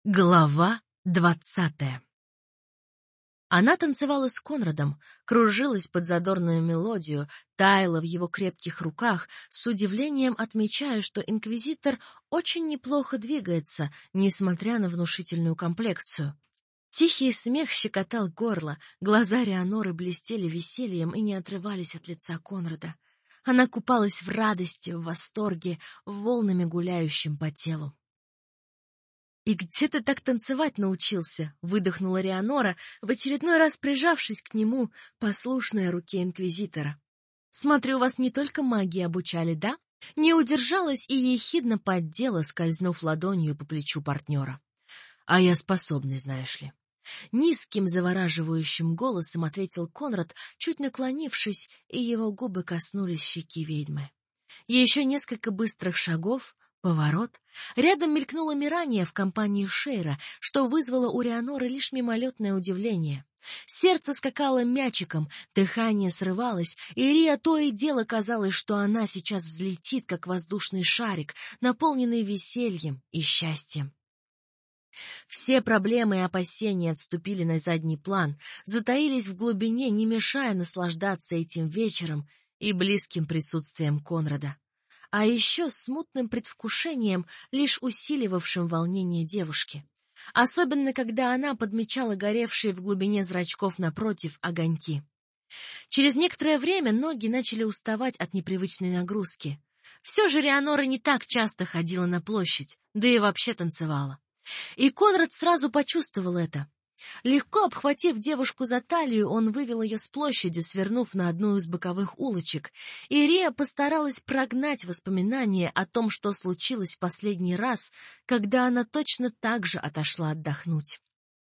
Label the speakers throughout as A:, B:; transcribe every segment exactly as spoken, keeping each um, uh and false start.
A: Глава двадцатая. Она танцевала с Конрадом, кружилась под задорную мелодию, таяла в его крепких руках, с удивлением отмечая, что инквизитор очень неплохо двигается, несмотря на внушительную комплекцию. Тихий смех щекотал горло, глаза Рианоры блестели весельем и не отрывались от лица Конрада. Она купалась в радости, в восторге, волнами гуляющим по телу. «И где ты так танцевать научился?» — выдохнула Рианора, в очередной раз прижавшись к нему, послушная руке инквизитора. «Смотрю, вас не только магии обучали, да?» Не удержалась и ехидно поддела, скользнув ладонью по плечу партнера. «А я способный, знаешь ли». Низким, завораживающим голосом ответил Конрад, чуть наклонившись, и его губы коснулись щеки ведьмы. Еще несколько быстрых шагов, поворот. Рядом мелькнула Мирания в компании Шейра, что вызвало у Рианоры лишь мимолетное удивление. Сердце скакало мячиком, дыхание срывалось, и Рия то и дело казалось, что она сейчас взлетит, как воздушный шарик, наполненный весельем и счастьем. Все проблемы и опасения отступили на задний план, затаились в глубине, не мешая наслаждаться этим вечером и близким присутствием Конрада. А еще смутным предвкушением, лишь усиливавшим волнение девушки. Особенно, когда она подмечала горевшие в глубине зрачков напротив огоньки. Через некоторое время ноги начали уставать от непривычной нагрузки. Все же Рианора не так часто ходила на площадь, да и вообще танцевала. И Конрад сразу почувствовал это. Легко обхватив девушку за талию, он вывел ее с площади, свернув на одну из боковых улочек, и Рия постаралась прогнать воспоминания о том, что случилось в последний раз, когда она точно так же отошла отдохнуть.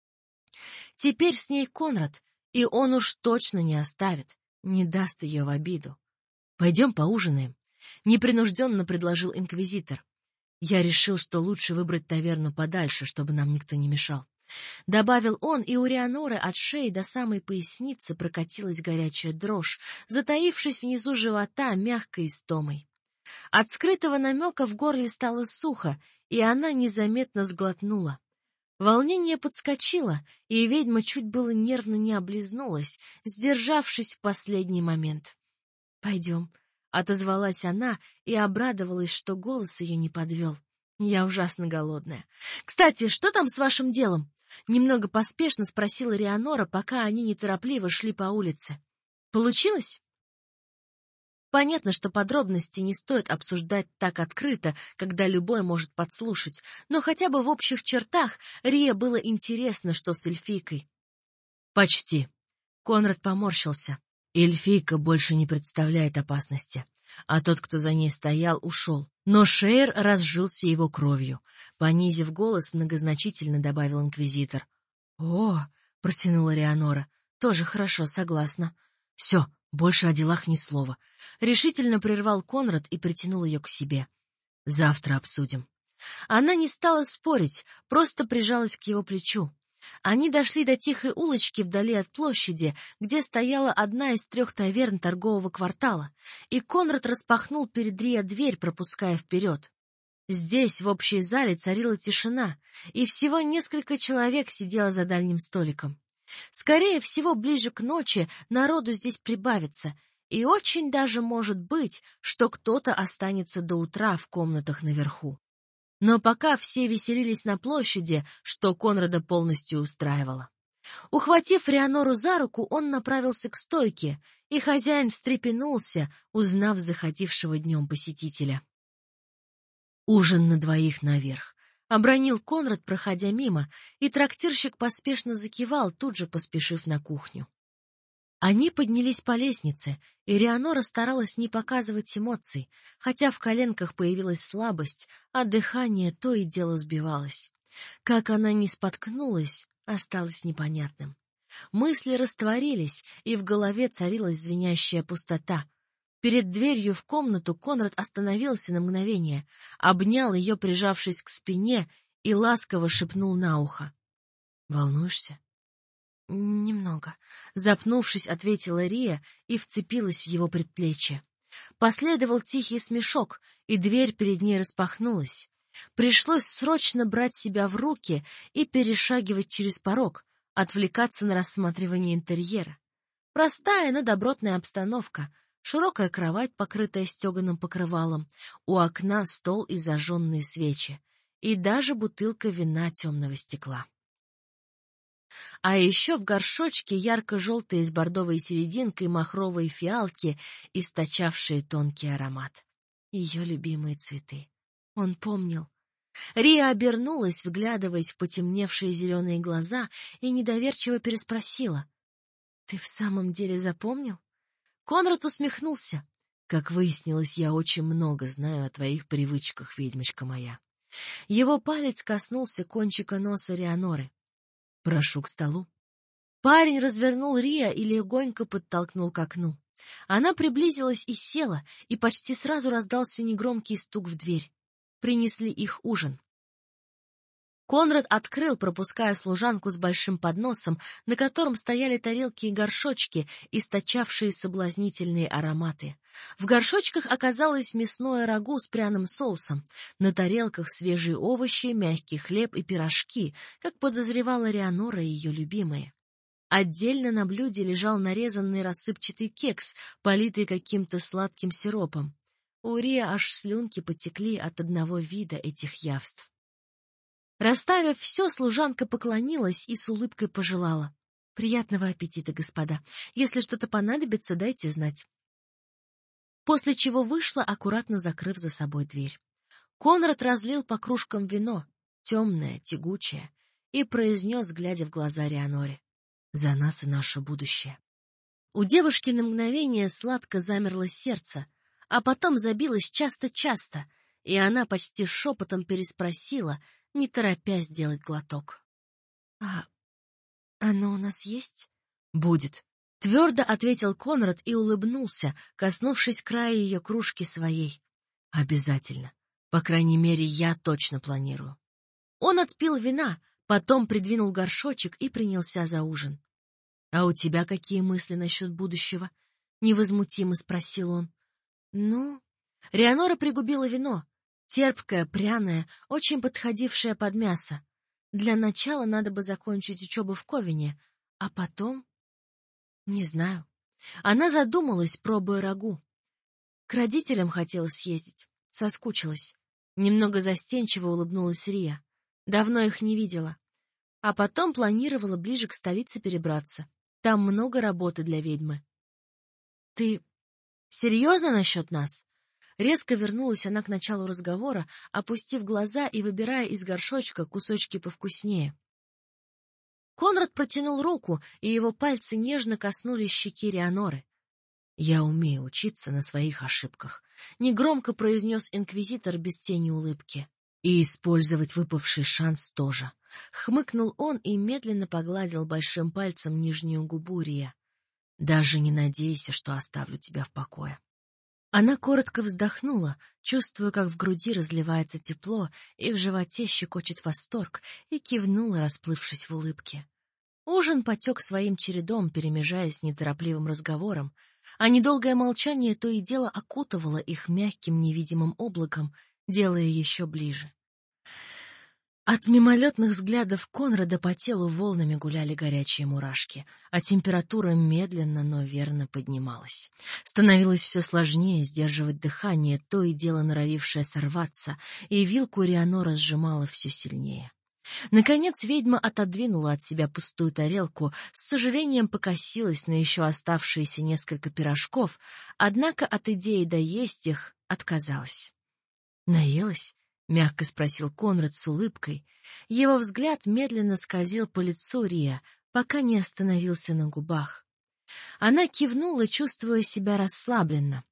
A: Теперь с ней Конрад, и он уж точно не оставит, не даст ее в обиду. «Пойдем поужинаем», — непринужденно предложил инквизитор. «Я решил, что лучше выбрать таверну подальше, чтобы нам никто не мешал». Добавил он, и у Рианоры от шеи до самой поясницы прокатилась горячая дрожь, затаившись внизу живота мягкой истомой. От скрытого намека в горле стало сухо, и она незаметно сглотнула. Волнение подскочило, и ведьма чуть было нервно не облизнулась, сдержавшись в последний момент. «Пойдем», — отозвалась она и обрадовалась, что голос ее не подвел. «Я ужасно голодная. Кстати, что там с вашим делом?» Немного поспешно спросила Рианора, пока они неторопливо шли по улице. «Получилось?» Понятно, что подробности не стоит обсуждать так открыто, когда любой может подслушать, но хотя бы в общих чертах Рие было интересно, что с эльфийкой. «Почти». Конрад поморщился. Эльфийка больше не представляет опасности, а тот, кто за ней стоял, ушел. Но Шейр разжился его кровью. Понизив голос, многозначительно добавил инквизитор. «О!» — протянула Рианора. «Тоже хорошо, согласна». «Все, больше о делах ни слова». Решительно прервал Конрад и притянул ее к себе. «Завтра обсудим». Она не стала спорить, просто прижалась к его плечу. Они дошли до тихой улочки вдали от площади, где стояла одна из трех таверн торгового квартала, и Конрад распахнул перед Риа дверь, пропуская вперед. Здесь, в общей зале, царила тишина, и всего несколько человек сидело за дальним столиком. Скорее всего, ближе к ночи народу здесь прибавится, и очень даже может быть, что кто-то останется до утра в комнатах наверху. Но пока все веселились на площади, что Конрада полностью устраивало. Ухватив Рианору за руку, он направился к стойке, и хозяин встрепенулся, узнав заходившего днем посетителя. «Ужин на двоих наверх», — обронил Конрад, проходя мимо, и трактирщик поспешно закивал, тут же поспешив на кухню. Они поднялись по лестнице, и Рианора старалась не показывать эмоций, хотя в коленках появилась слабость, а дыхание то и дело сбивалось. Как она не споткнулась, осталось непонятным. Мысли растворились, и в голове царилась звенящая пустота. Перед дверью в комнату Конрад остановился на мгновение, обнял ее, прижавшись к спине, и ласково шепнул на ухо. «Волнуешься?» «Немного», — запнувшись, ответила Рия и вцепилась в его предплечье. Последовал тихий смешок, и дверь перед ней распахнулась. Пришлось срочно брать себя в руки и перешагивать через порог, отвлекаться на рассматривание интерьера. Простая, но добротная обстановка. Широкая кровать, покрытая стеганым покрывалом, у окна стол и зажженные свечи, и даже бутылка вина темного стекла. А еще в горшочке ярко-желтые с бордовой серединкой махровые фиалки, источавшие тонкий аромат. Ее любимые цветы. Он помнил. Рия обернулась, вглядываясь в потемневшие зеленые глаза, и недоверчиво переспросила: «Ты в самом деле запомнил?» Конрад усмехнулся. «Как выяснилось, я очень много знаю о твоих привычках, ведьмочка моя». Его палец коснулся кончика носа Рианоры. «Прошу к столу». Парень развернул Рия и легонько подтолкнул к окну. Она приблизилась и села, и почти сразу раздался негромкий стук в дверь. Принесли их ужин. Конрад открыл, пропуская служанку с большим подносом, на котором стояли тарелки и горшочки, источавшие соблазнительные ароматы. В горшочках оказалось мясное рагу с пряным соусом, на тарелках свежие овощи, мягкий хлеб и пирожки, как подозревала Рианора и ее любимые. Отдельно на блюде лежал нарезанный рассыпчатый кекс, политый каким-то сладким сиропом. У Рии аж слюнки потекли от одного вида этих явств. Расставив все, служанка поклонилась и с улыбкой пожелала: «Приятного аппетита, господа. Если что-то понадобится, дайте знать». После чего вышла, аккуратно закрыв за собой дверь. Конрад разлил по кружкам вино, темное, тягучее, и произнес, глядя в глаза Рианоре: «За нас и наше будущее». У девушки на мгновение сладко замерло сердце, а потом забилось часто-часто, и она почти шепотом переспросила, не торопясь делать глоток: «А оно у нас есть?» «Будет», — твердо ответил Конрад и улыбнулся, коснувшись края ее кружки своей. «Обязательно. По крайней мере, я точно планирую». Он отпил вина, потом придвинул горшочек и принялся за ужин. «А у тебя какие мысли насчет будущего?» — невозмутимо спросил он. «Ну...» Рианора пригубила вино. Терпкое, пряное, очень подходившее под мясо. Для начала надо бы закончить учебу в Ковине, а потом... Не знаю. Она задумалась, пробуя рагу. К родителям хотела съездить. Соскучилась. Немного застенчиво улыбнулась Рия. Давно их не видела. А потом планировала ближе к столице перебраться. Там много работы для ведьмы. Ты серьезно насчет нас? Резко вернулась она к началу разговора, опустив глаза и выбирая из горшочка кусочки повкуснее. Конрад протянул руку, и его пальцы нежно коснулись щеки Рианоры. «Я умею учиться на своих ошибках», — негромко произнес инквизитор без тени улыбки. «И использовать выпавший шанс тоже». Хмыкнул он и медленно погладил большим пальцем нижнюю губу Рия. «Даже не надейся, что оставлю тебя в покое». Она коротко вздохнула, чувствуя, как в груди разливается тепло и в животе щекочет восторг, и кивнула, расплывшись в улыбке. Ужин потек своим чередом, перемежаясь неторопливым разговором, а недолгое молчание то и дело окутывало их мягким невидимым облаком, делая еще ближе. От мимолетных взглядов Конрада по телу волнами гуляли горячие мурашки, а температура медленно, но верно поднималась. Становилось все сложнее сдерживать дыхание, то и дело норовившее сорваться, и вилку Рианора сжимала все сильнее. Наконец ведьма отодвинула от себя пустую тарелку, с сожалением покосилась на еще оставшиеся несколько пирожков, однако от идеи доесть их отказалась. «Наелась?» — мягко спросил Конрад с улыбкой. Его взгляд медленно скользил по лицу Рия, пока не остановился на губах. Она кивнула, чувствуя себя расслабленно.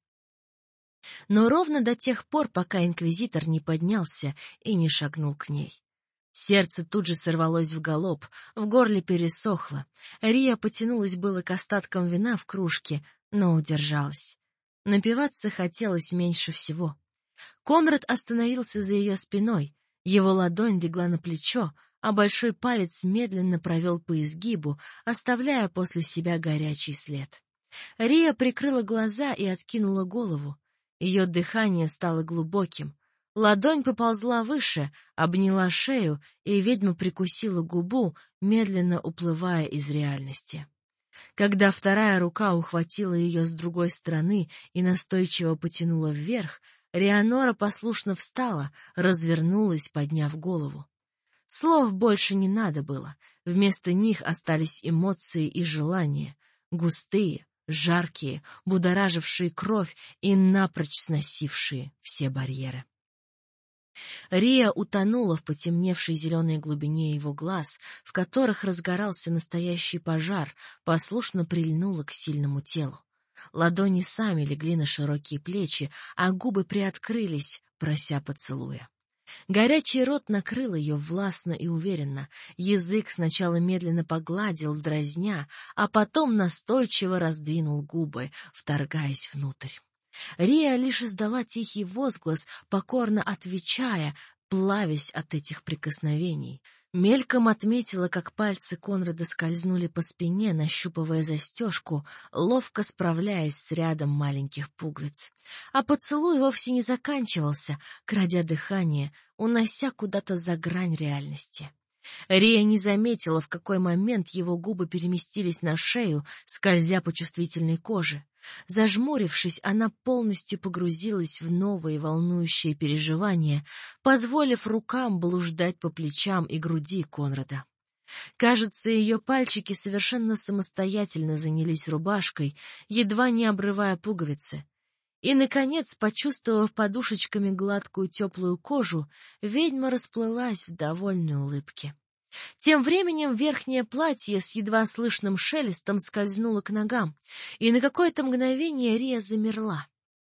A: Но ровно до тех пор, пока инквизитор не поднялся и не шагнул к ней. Сердце тут же сорвалось в галоп, в горле пересохло. Рия потянулась было к остаткам вина в кружке, но удержалась. Напиваться хотелось меньше всего. Конрад остановился за ее спиной, его ладонь легла на плечо, а большой палец медленно провел по изгибу, оставляя после себя горячий след. Рия прикрыла глаза и откинула голову. Ее дыхание стало глубоким, Ладонь поползла выше, обняла шею, и ведьма прикусила губу, медленно уплывая из реальности. Когда вторая рука ухватила ее с другой стороны и настойчиво потянула вверх, Рианора послушно встала, развернулась, подняв голову. Слов больше не надо было, вместо них остались эмоции и желания, густые, жаркие, будоражившие кровь и напрочь сносившие все барьеры. Рия утонула в потемневшей зеленой глубине его глаз, в которых разгорался настоящий пожар, послушно прильнула к сильному телу. Ладони сами легли на широкие плечи, а губы приоткрылись, прося поцелуя. Горячий рот накрыл ее властно и уверенно, язык сначала медленно погладил, дразня, а потом настойчиво раздвинул губы, вторгаясь внутрь. Рия лишь издала тихий возглас, покорно отвечая, плавясь от этих прикосновений. Мельком отметила, как пальцы Конрада скользнули по спине, нащупывая застежку, ловко справляясь с рядом маленьких пуговиц. А поцелуй вовсе не заканчивался, крадя дыхание, унося куда-то за грань реальности. Рия не заметила, в какой момент его губы переместились на шею, скользя по чувствительной коже. Зажмурившись, она полностью погрузилась в новые волнующие переживания, позволив рукам блуждать по плечам и груди Конрада. Кажется, ее пальчики совершенно самостоятельно занялись рубашкой, едва не обрывая пуговицы. И, наконец, почувствовав подушечками гладкую теплую кожу, ведьма расплылась в довольной улыбке. Тем временем верхнее платье с едва слышным шелестом скользнуло к ногам, и на какое-то мгновение Рия замерла.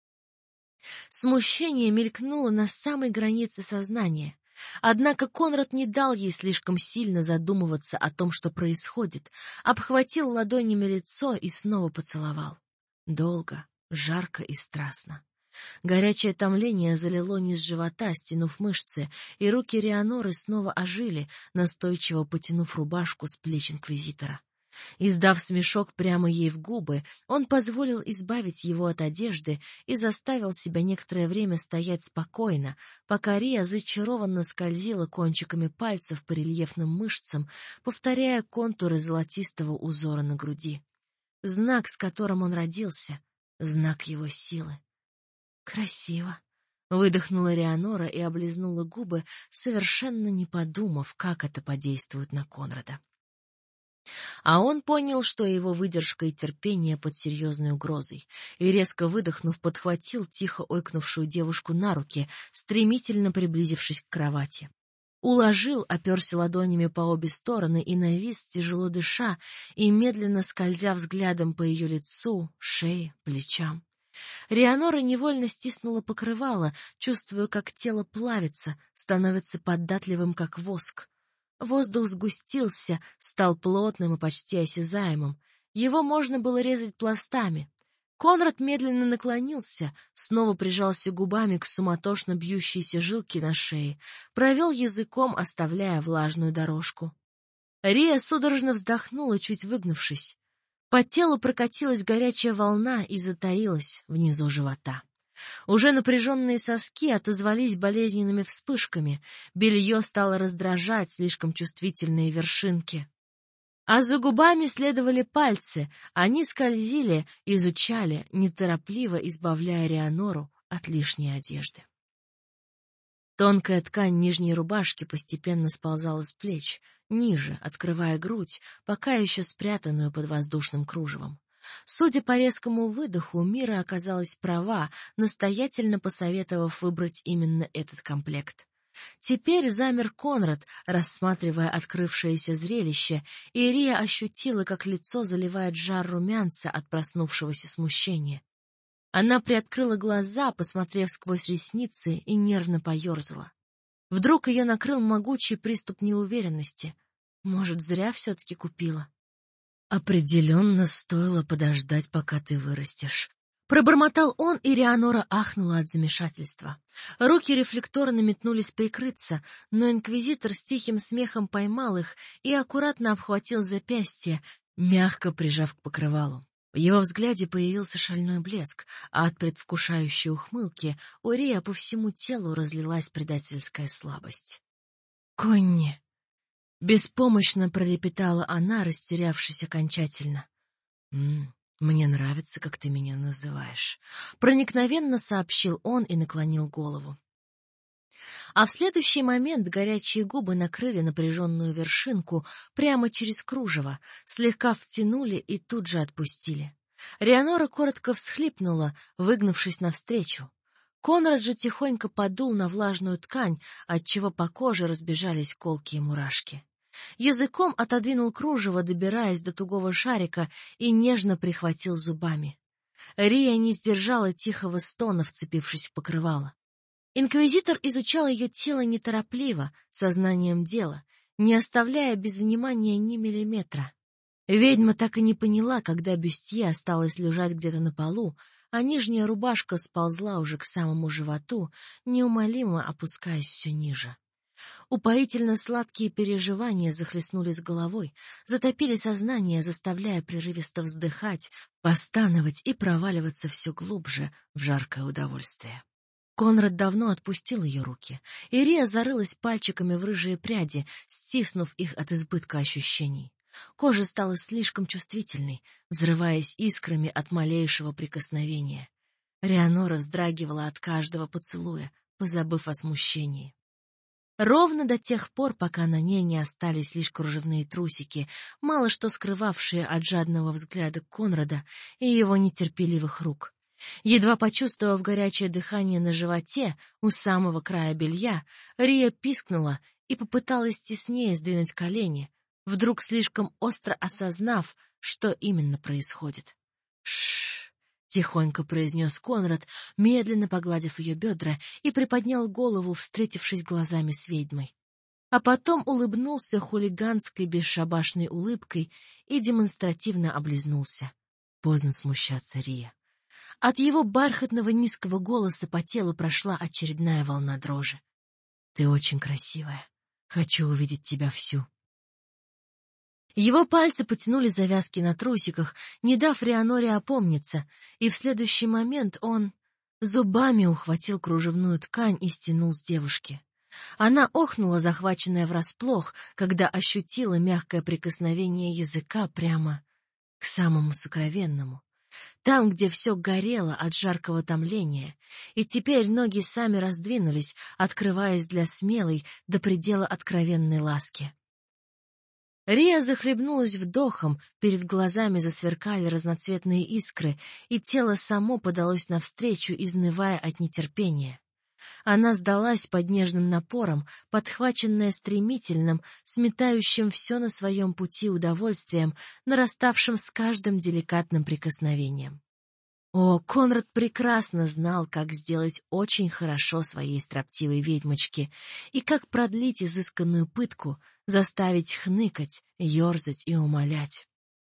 A: Смущение мелькнуло на самой границе сознания. Однако Конрад не дал ей слишком сильно задумываться о том, что происходит, обхватил ладонями лицо и снова поцеловал. Долго, жарко и страстно. Горячее томление залило низ живота, стянув мышцы, и руки Рианоры снова ожили, настойчиво потянув рубашку с плеч инквизитора. Издав смешок прямо ей в губы, он позволил избавить его от одежды и заставил себя некоторое время стоять спокойно, пока Рия зачарованно скользила кончиками пальцев по рельефным мышцам, повторяя контуры золотистого узора на груди. Знак, с которым он родился, знак его силы. «Красиво!» — выдохнула Рианора и облизнула губы, совершенно не подумав, как это подействует на Конрада. А он понял, что его выдержка и терпение под серьезной угрозой, и, резко выдохнув, подхватил тихо ойкнувшую девушку на руки, стремительно приблизившись к кровати. Уложил, оперся ладонями по обе стороны и навис, тяжело дыша, и медленно скользя взглядом по ее лицу, шее, плечам. Рианора невольно стиснула покрывало, чувствуя, как тело плавится, становится податливым, как воск. Воздух сгустился, стал плотным и почти осязаемым. Его можно было резать пластами. Конрад медленно наклонился, снова прижался губами к суматошно бьющейся жилке на шее, провел языком, оставляя влажную дорожку. Рия судорожно вздохнула, чуть выгнувшись. По телу прокатилась горячая волна и затаилась внизу живота. Уже напряженные соски отозвались болезненными вспышками, белье стало раздражать слишком чувствительные вершинки. А за губами следовали пальцы, они скользили, изучали, неторопливо избавляя Рианору от лишней одежды. Тонкая ткань нижней рубашки постепенно сползала с плеч, ниже, открывая грудь, пока еще спрятанную под воздушным кружевом. Судя по резкому выдоху, Мира оказалась права, настоятельно посоветовав выбрать именно этот комплект. Теперь замер Конрад, рассматривая открывшееся зрелище, и Рия ощутила, как лицо заливает жар румянца от проснувшегося смущения. Она приоткрыла глаза, посмотрев сквозь ресницы, и нервно поерзала. Вдруг ее накрыл могучий приступ неуверенности. Может, зря все-таки купила? Определенно стоило подождать, пока ты вырастешь. Пробормотал он, и Рианора ахнула от замешательства. Руки рефлекторно метнулись прикрыться, но инквизитор с тихим смехом поймал их и аккуратно обхватил запястье, мягко прижав к покрывалу. В его взгляде появился шальной блеск, а от предвкушающей ухмылки у Рия по всему телу разлилась предательская слабость. «Конни!» — беспомощно пролепетала она, растерявшись окончательно. «М-м, мне нравится, как ты меня называешь», — проникновенно сообщил он и наклонил голову. А в следующий момент горячие губы накрыли напряженную вершинку прямо через кружево, слегка втянули и тут же отпустили. Рианора коротко всхлипнула, выгнувшись навстречу. Конрад же тихонько подул на влажную ткань, отчего по коже разбежались колкие мурашки. Языком отодвинул кружево, добираясь до тугого шарика, и нежно прихватил зубами. Рия не сдержала тихого стона, вцепившись в покрывало. Инквизитор изучал ее тело неторопливо, сознанием дела, не оставляя без внимания ни миллиметра. Ведьма так и не поняла, когда бюстье осталось лежать где-то на полу, а нижняя рубашка сползла уже к самому животу, неумолимо опускаясь все ниже. Упоительно сладкие переживания захлестнули с головой, затопили сознание, заставляя прерывисто вздыхать, постановать и проваливаться все глубже в жаркое удовольствие. Конрад давно отпустил ее руки, и Рия зарылась пальчиками в рыжие пряди, стиснув их от избытка ощущений. Кожа стала слишком чувствительной, взрываясь искрами от малейшего прикосновения. Рианора вздрагивала от каждого поцелуя, позабыв о смущении. Ровно до тех пор, пока на ней не остались лишь кружевные трусики, мало что скрывавшие от жадного взгляда Конрада и его нетерпеливых рук. Едва почувствовав горячее дыхание на животе у самого края белья, Рия пискнула и попыталась теснее сдвинуть колени, вдруг слишком остро осознав, что именно происходит. «Ш-ш-ш!» — тихонько произнес Конрад, медленно погладив ее бедра, и приподнял голову, встретившись глазами с ведьмой. А потом улыбнулся хулиганской бесшабашной улыбкой и демонстративно облизнулся. Поздно смущаться, Рия. От его бархатного низкого голоса по телу прошла очередная волна дрожи. «Ты очень красивая. Хочу увидеть тебя всю». Его пальцы потянули завязки на трусиках, не дав Рианоре опомниться, и в следующий момент он зубами ухватил кружевную ткань и стянул с девушки. Она охнула, захваченная врасплох, когда ощутила мягкое прикосновение языка прямо к самому сокровенному. Там, где все горело от жаркого томления, и теперь ноги сами раздвинулись, открываясь для смелой до предела откровенной ласки. Рия захлебнулась вдохом, перед глазами засверкали разноцветные искры, и тело само подалось навстречу, изнывая от нетерпения. Она сдалась под нежным напором, подхваченная стремительным, сметающим все на своем пути удовольствием, нараставшим с каждым деликатным прикосновением. О, Конрад прекрасно знал, как сделать очень хорошо своей строптивой ведьмочке и как продлить изысканную пытку, заставить хныкать, ерзать и умолять.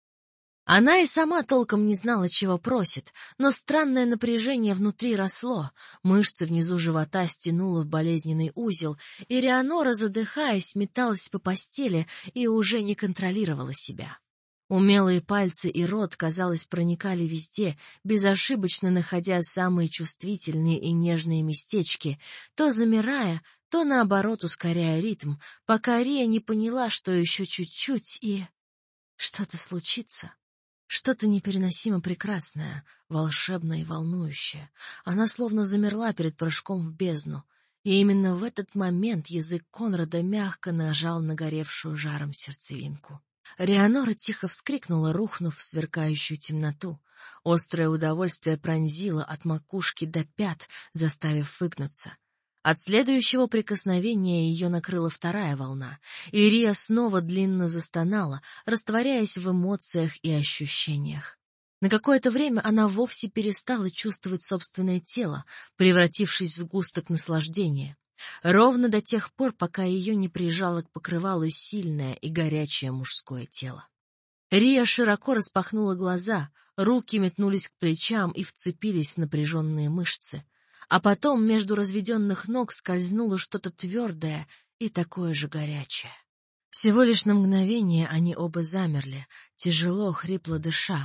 A: Она и сама толком не знала, чего просит, но странное напряжение внутри росло, мышцы внизу живота стянуло в болезненный узел, и Рианора, задыхаясь, металась по постели и уже не контролировала себя. Умелые пальцы и рот, казалось, проникали везде, безошибочно находя самые чувствительные и нежные местечки, то замирая, то, наоборот, ускоряя ритм, пока Рия не поняла, что еще чуть-чуть и... что-то случится. Что-то непереносимо прекрасное, волшебное и волнующее. Она словно замерла перед прыжком в бездну, и именно в этот момент язык Конрада мягко нажал на горевшую жаром сердцевинку. Рианора тихо вскрикнула, рухнув в сверкающую темноту. Острое удовольствие пронзило от макушки до пят, заставив выгнуться. От следующего прикосновения ее накрыла вторая волна, и Рия снова длинно застонала, растворяясь в эмоциях и ощущениях. На какое-то время она вовсе перестала чувствовать собственное тело, превратившись в сгусток наслаждения. Ровно до тех пор, пока ее не прижало к покрывалу сильное и горячее мужское тело. Рия широко распахнула глаза, руки метнулись к плечам и вцепились в напряженные мышцы. А потом между разведенных ног скользнуло что-то твердое и такое же горячее. Всего лишь на мгновение они оба замерли, тяжело, хрипло дыша,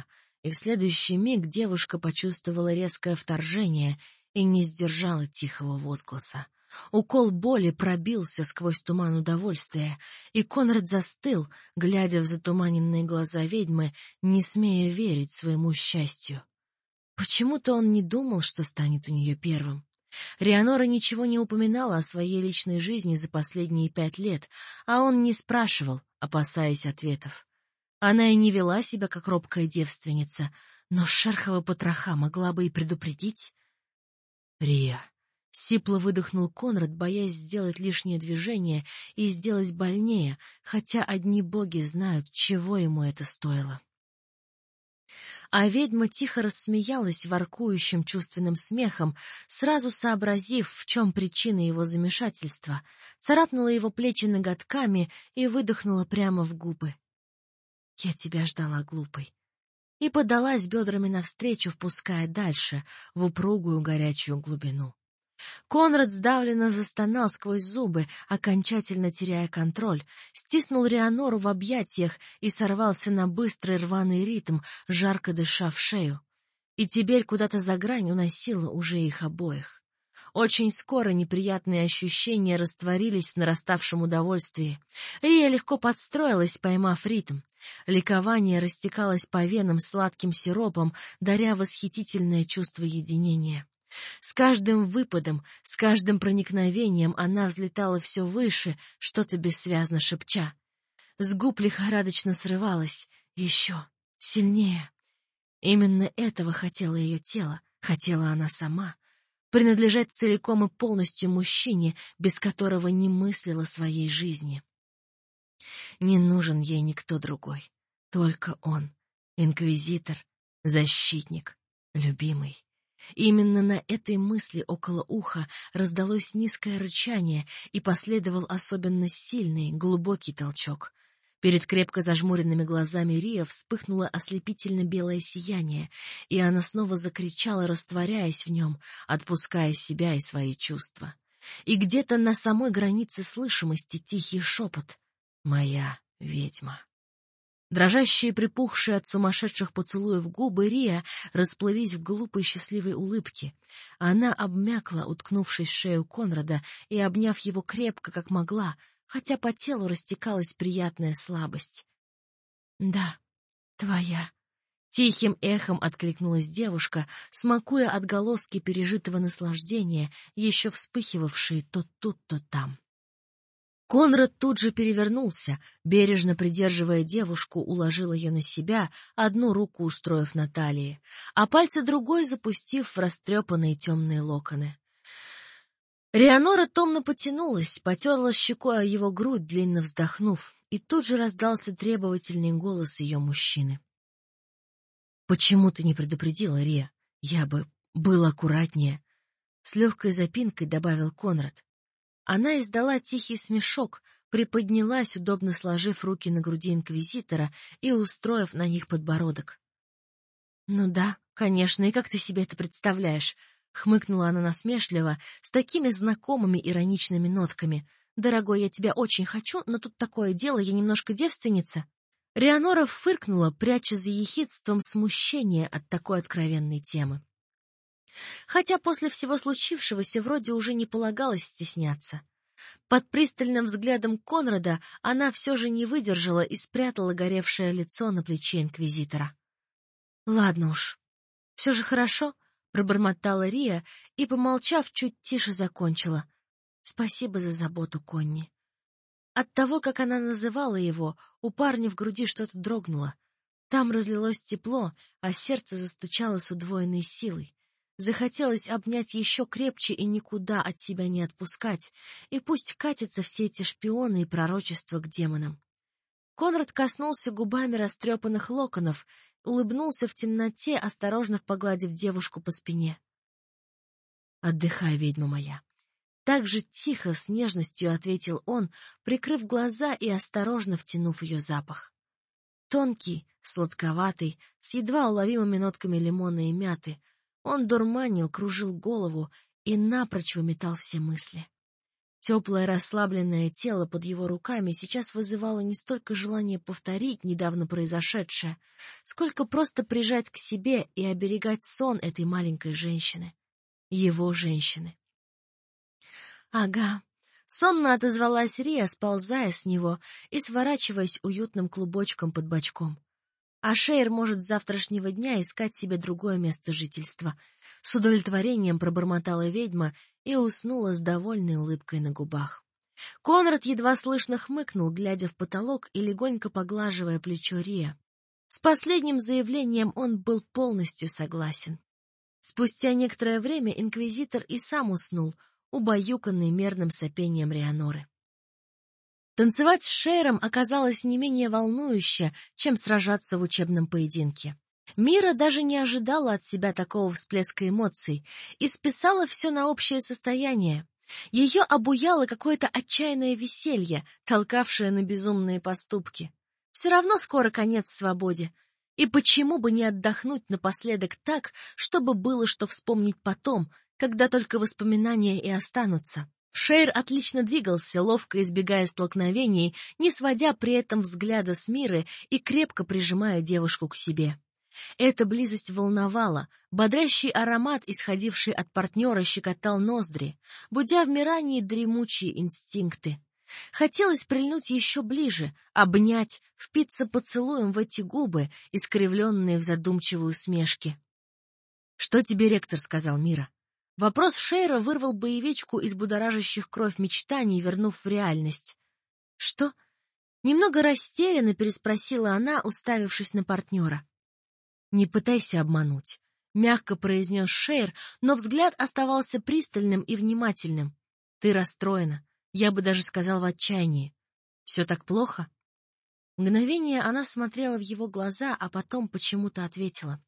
A: и в следующий миг девушка почувствовала резкое вторжение и не сдержала тихого возгласа. Укол боли пробился сквозь туман удовольствия, и Конрад застыл, глядя в затуманенные глаза ведьмы, не смея верить своему счастью. Почему-то он не думал, что станет у нее первым. Рианора ничего не упоминала о своей личной жизни за последние пять лет, а он не спрашивал, опасаясь ответов. Она и не вела себя как робкая девственница, но шерхова потроха могла бы и предупредить. «Рия!» — сипло выдохнул Конрад, боясь сделать лишнее движение и сделать больнее, хотя одни боги знают, чего ему это стоило. А ведьма тихо рассмеялась воркующим чувственным смехом, сразу сообразив, в чем причина его замешательства, царапнула его плечи ноготками и выдохнула прямо в губы. «Я тебя ждала, глупый», и подалась бедрами навстречу, впуская дальше, в упругую горячую глубину. Конрад сдавленно застонал сквозь зубы, окончательно теряя контроль, стиснул Рианору в объятиях и сорвался на быстрый рваный ритм, жарко дыша в шею. И теперь куда-то за грань уносило уже их обоих. Очень скоро неприятные ощущения растворились в нараставшем удовольствии. Рия легко подстроилась, поймав ритм. Ликование растекалось по венам сладким сиропом, даря восхитительное чувство единения. С каждым выпадом, с каждым проникновением она взлетала все выше, что-то бессвязно шепча. С губ лихорадочно срывалась. Еще сильнее. Именно этого хотело ее тело, хотела она сама. Принадлежать целиком и полностью мужчине, без которого не мыслила своей жизни. Не нужен ей никто другой. Только он. Инквизитор, защитник, любимый. Именно на этой мысли около уха раздалось низкое рычание и последовал особенно сильный, глубокий толчок. Перед крепко зажмуренными глазами Рия вспыхнуло ослепительно белое сияние, и она снова закричала, растворяясь в нем, отпуская себя и свои чувства. И где-то на самой границе слышимости тихий шепот: «Моя ведьма». Дрожащие, припухшие от сумасшедших поцелуев губы Рия расплылись в глупой счастливой улыбке. Она обмякла, уткнувшись в шею Конрада и обняв его крепко, как могла, хотя по телу растекалась приятная слабость. «Да, твоя», — тихим эхом откликнулась девушка, смакуя отголоски пережитого наслаждения, еще вспыхивавшие то тут, то там. Конрад тут же перевернулся, бережно придерживая девушку, уложил ее на себя, одну руку устроив на талии, а пальцы другой запустив в растрепанные темные локоны. Рианора томно потянулась, потерла щекой о его грудь, длинно вздохнув, и тут же раздался требовательный голос ее мужчины. «Почему ты не предупредила, Рия? Я бы был аккуратнее», — с легкой запинкой добавил Конрад. Она издала тихий смешок, приподнялась, удобно сложив руки на груди инквизитора и устроив на них подбородок. «Ну да, конечно, и как ты себе это представляешь?» — хмыкнула она насмешливо, с такими знакомыми ироничными нотками. «Дорогой, я тебя очень хочу, но тут такое дело, я немножко девственница». Рианора фыркнула, пряча за ехидством смущение от такой откровенной темы. Хотя после всего случившегося вроде уже не полагалось стесняться. Под пристальным взглядом Конрада она все же не выдержала и спрятала горевшее лицо на плече инквизитора. «Ладно уж, все же хорошо», — пробормотала Рия и, помолчав, чуть тише закончила. «Спасибо за заботу, Конни». От того, как она называла его, у парня в груди что-то дрогнуло. Там разлилось тепло, а сердце застучало с удвоенной силой. Захотелось обнять еще крепче и никуда от себя не отпускать, и пусть катятся все эти шпионы и пророчества к демонам. Конрад коснулся губами растрепанных локонов, улыбнулся в темноте, осторожно погладив девушку по спине. «Отдыхай, ведьма моя». Так же тихо, с нежностью ответил он, прикрыв глаза и осторожно втянув ее запах. Тонкий, сладковатый, с едва уловимыми нотками лимона и мяты, он дурманил, кружил голову и напрочь выметал все мысли. Теплое расслабленное тело под его руками сейчас вызывало не столько желание повторить недавно произошедшее, сколько просто прижать к себе и оберегать сон этой маленькой женщины. Его женщины. «Ага», — сонно отозвалась Рия, сползая с него и сворачиваясь уютным клубочком под бочком. А Шейр может с завтрашнего дня искать себе другое место жительства. С удовлетворением пробормотала ведьма и уснула с довольной улыбкой на губах. Конрад едва слышно хмыкнул, глядя в потолок и легонько поглаживая плечо Рия. С последним заявлением он был полностью согласен. Спустя некоторое время инквизитор и сам уснул, убаюканный мерным сопением Рианоры. Танцевать с Шейром оказалось не менее волнующе, чем сражаться в учебном поединке. Мира даже не ожидала от себя такого всплеска эмоций и списала все на общее состояние. Ее обуяло какое-то отчаянное веселье, толкавшее на безумные поступки. Все равно скоро конец свободе. И почему бы не отдохнуть напоследок так, чтобы было что вспомнить потом, когда только воспоминания и останутся? Шейр отлично двигался, ловко избегая столкновений, не сводя при этом взгляда с Миры и крепко прижимая девушку к себе. Эта близость волновала, бодрящий аромат, исходивший от партнера, щекотал ноздри, будя в Мирании дремучие инстинкты. Хотелось прильнуть еще ближе, обнять, впиться поцелуем в эти губы, искривленные в задумчивой усмешке. «Что тебе ректор сказал, Мира?» Вопрос Шейра вырвал боевичку из будоражащих кровь мечтаний, вернув в реальность. «Что?» — немного растерянно переспросила она, уставившись на партнера. «Не пытайся обмануть», — мягко произнес Шейр, но взгляд оставался пристальным и внимательным. «Ты расстроена, я бы даже сказал в отчаянии. Все так плохо?» Мгновение она смотрела в его глаза, а потом почему-то ответила.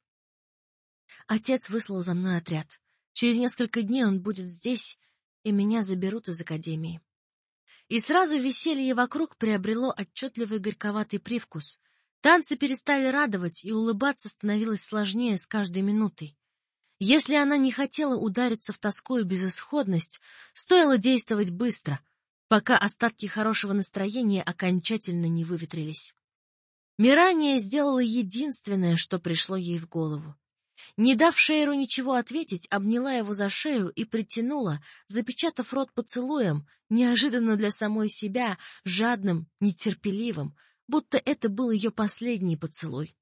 A: «Отец выслал за мной отряд. Через несколько дней он будет здесь, и меня заберут из академии». И сразу веселье вокруг приобрело отчетливый горьковатый привкус. Танцы перестали радовать, и улыбаться становилось сложнее с каждой минутой. Если она не хотела удариться в тоску и безысходность, стоило действовать быстро, пока остатки хорошего настроения окончательно не выветрились. Мирания сделала единственное, что пришло ей в голову. Не дав Шейру ничего ответить, обняла его за шею и притянула, запечатав рот поцелуем, неожиданно для самой себя, жадным, нетерпеливым, будто это был ее последний поцелуй.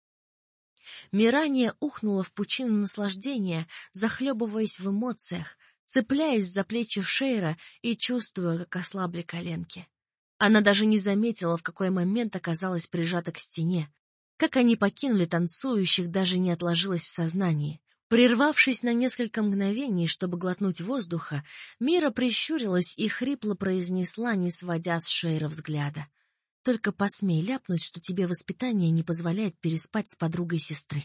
A: Мирания ухнула в пучину наслаждения, захлебываясь в эмоциях, цепляясь за плечи Шейра и чувствуя, как ослабли коленки. Она даже не заметила, в какой момент оказалась прижата к стене. Как они покинули танцующих, даже не отложилось в сознании. Прервавшись на несколько мгновений, чтобы глотнуть воздуха, Мира прищурилась и хрипло произнесла, не сводя с Шейра взгляда: «Только посмей ляпнуть, что тебе воспитание не позволяет переспать с подругой сестры».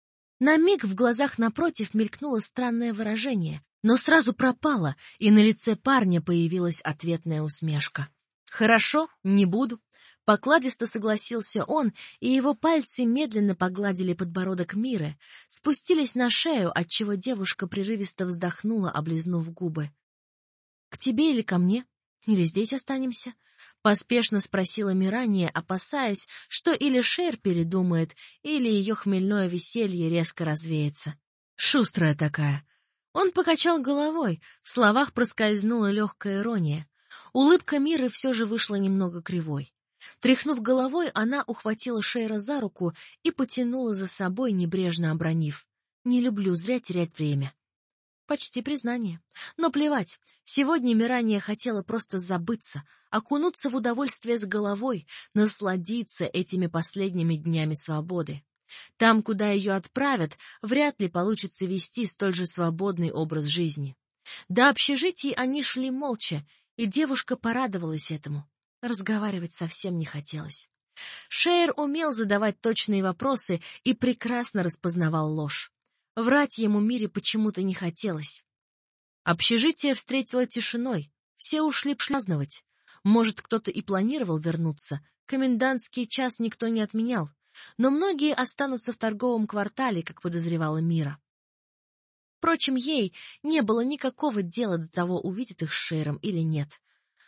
A: На миг в глазах напротив мелькнуло странное выражение, но сразу пропало, и на лице парня появилась ответная усмешка. «Хорошо, не буду». Покладисто согласился он, и его пальцы медленно погладили подбородок Миры, спустились на шею, отчего девушка прерывисто вздохнула, облизнув губы. «К тебе или ко мне? Или здесь останемся?» — поспешно спросила Мирания, опасаясь, что или Шейр передумает, или ее хмельное веселье резко развеется. «Шустрая такая». Он покачал головой, в словах проскользнула легкая ирония. Улыбка Миры все же вышла немного кривой. Тряхнув головой, она ухватила Шейра за руку и потянула за собой, небрежно обронив: «Не люблю зря терять время». Почти признание. Но плевать. Сегодня Мирания хотела просто забыться, окунуться в удовольствие с головой, насладиться этими последними днями свободы. Там, куда ее отправят, вряд ли получится вести столь же свободный образ жизни. До общежитий они шли молча, и девушка порадовалась этому. Разговаривать совсем не хотелось. Шейр умел задавать точные вопросы и прекрасно распознавал ложь. Врать ему Мире почему-то не хотелось. Общежитие встретило тишиной. Все ушли праздновать. Может, кто-то и планировал вернуться. Комендантский час никто не отменял. Но многие останутся в торговом квартале, как подозревала Мира. Впрочем, ей не было никакого дела до того, увидит их с Шейром или нет.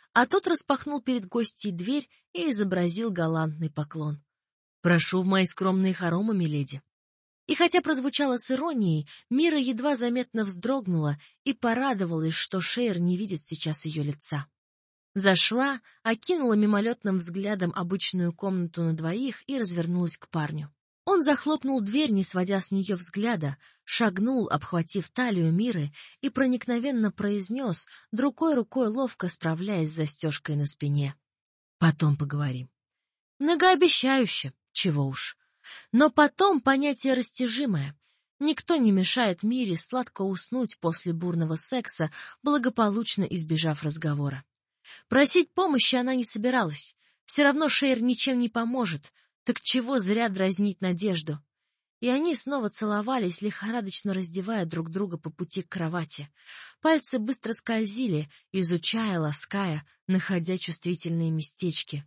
A: А тот распахнул перед гостьей дверь и изобразил галантный поклон. «Прошу в мои скромные хоромы, миледи». И хотя прозвучало с иронией, Мира едва заметно вздрогнула и порадовалась, что Шейр не видит сейчас ее лица. Зашла, окинула мимолетным взглядом обычную комнату на двоих и развернулась к парню. Он захлопнул дверь, не сводя с нее взгляда, шагнул, обхватив талию Миры, и проникновенно произнес, другой рукой ловко справляясь с застежкой на спине. «Потом поговорим». Многообещающе, чего уж. Но потом понятие растяжимое. Никто не мешает Мире сладко уснуть после бурного секса, благополучно избежав разговора. Просить помощи она не собиралась. Все равно Шейр ничем не поможет. Так чего зря дразнить надежду? И они снова целовались, лихорадочно раздевая друг друга по пути к кровати. Пальцы быстро скользили, изучая, лаская, находя чувствительные местечки.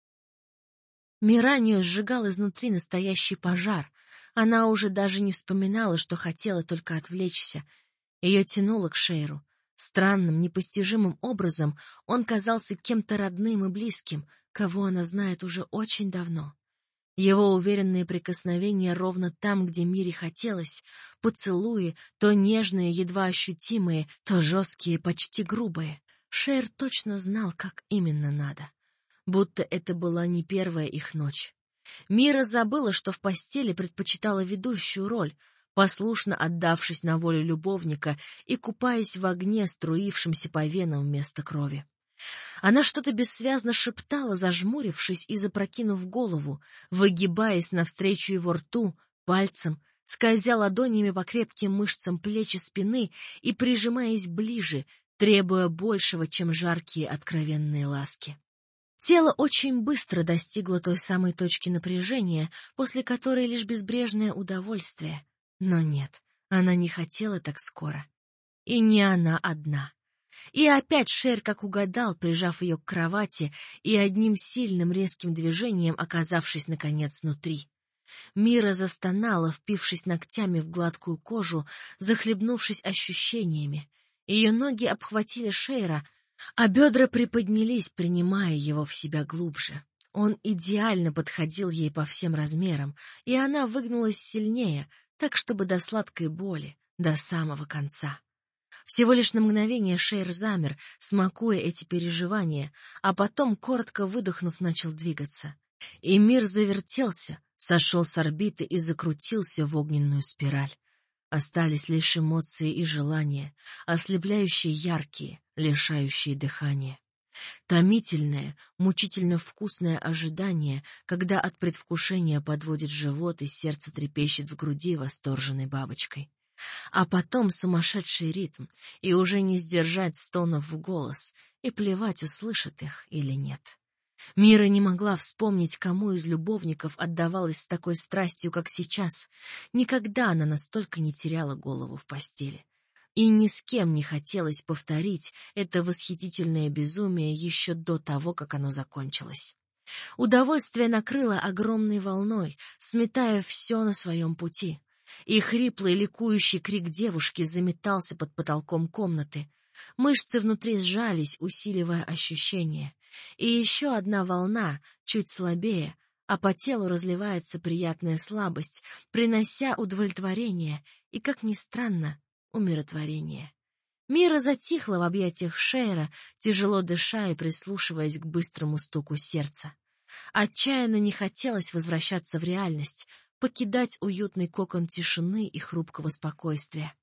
A: Миранию сжигал изнутри настоящий пожар. Она уже даже не вспоминала, что хотела только отвлечься. Ее тянуло к Шейру. Странным, непостижимым образом он казался кем-то родным и близким, кого она знает уже очень давно. Его уверенные прикосновения ровно там, где Мире хотелось, поцелуи, то нежные, едва ощутимые, то жесткие, почти грубые. Шейр точно знал, как именно надо. Будто это была не первая их ночь. Мира забыла, что в постели предпочитала ведущую роль, послушно отдавшись на волю любовника и купаясь в огне, струившемся по венам вместо крови. Она что-то бессвязно шептала, зажмурившись и запрокинув голову, выгибаясь навстречу его рту, пальцем, скользя ладонями по крепким мышцам плеч и спины и прижимаясь ближе, требуя большего, чем жаркие откровенные ласки. Тело очень быстро достигло той самой точки напряжения, после которой лишь безбрежное удовольствие. Но нет, она не хотела так скоро. И не она одна. И опять Шейр как угадал, прижав ее к кровати и одним сильным резким движением оказавшись, наконец, внутри. Мира застонала, впившись ногтями в гладкую кожу, захлебнувшись ощущениями. Ее ноги обхватили Шейра, а бедра приподнялись, принимая его в себя глубже. Он идеально подходил ей по всем размерам, и она выгнулась сильнее, так, чтобы до сладкой боли, до самого конца. Всего лишь на мгновение Шейр замер, смакуя эти переживания, а потом, коротко выдохнув, начал двигаться. И мир завертелся, сошел с орбиты и закрутился в огненную спираль. Остались лишь эмоции и желания, ослепляющие яркие, лишающие дыхания. Томительное, мучительно вкусное ожидание, когда от предвкушения подводит живот и сердце трепещет в груди восторженной бабочкой. А потом сумасшедший ритм, и уже не сдержать стонов в голос, и плевать, услышат их или нет. Мира не могла вспомнить, кому из любовников отдавалась с такой страстью, как сейчас. Никогда она настолько не теряла голову в постели. И ни с кем не хотелось повторить это восхитительное безумие еще до того, как оно закончилось. Удовольствие накрыло огромной волной, сметая все на своем пути. И хриплый ликующий крик девушки заметался под потолком комнаты. Мышцы внутри сжались, усиливая ощущение. И еще одна волна, чуть слабее, а по телу разливается приятная слабость, принося удовлетворение и, как ни странно, умиротворение. Мира затихла в объятиях Шейра, тяжело дыша и прислушиваясь к быстрому стуку сердца. Отчаянно не хотелось возвращаться в реальность, покидать уютный кокон тишины и хрупкого спокойствия.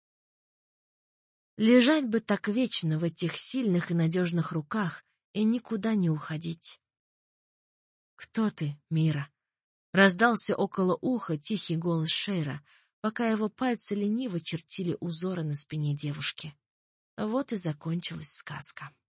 A: Лежать бы так вечно в этих сильных и надежных руках и никуда не уходить. «Кто ты, Мира?» — раздался около уха тихий голос Шейра, пока его пальцы лениво чертили узоры на спине девушки. Вот и закончилась сказка.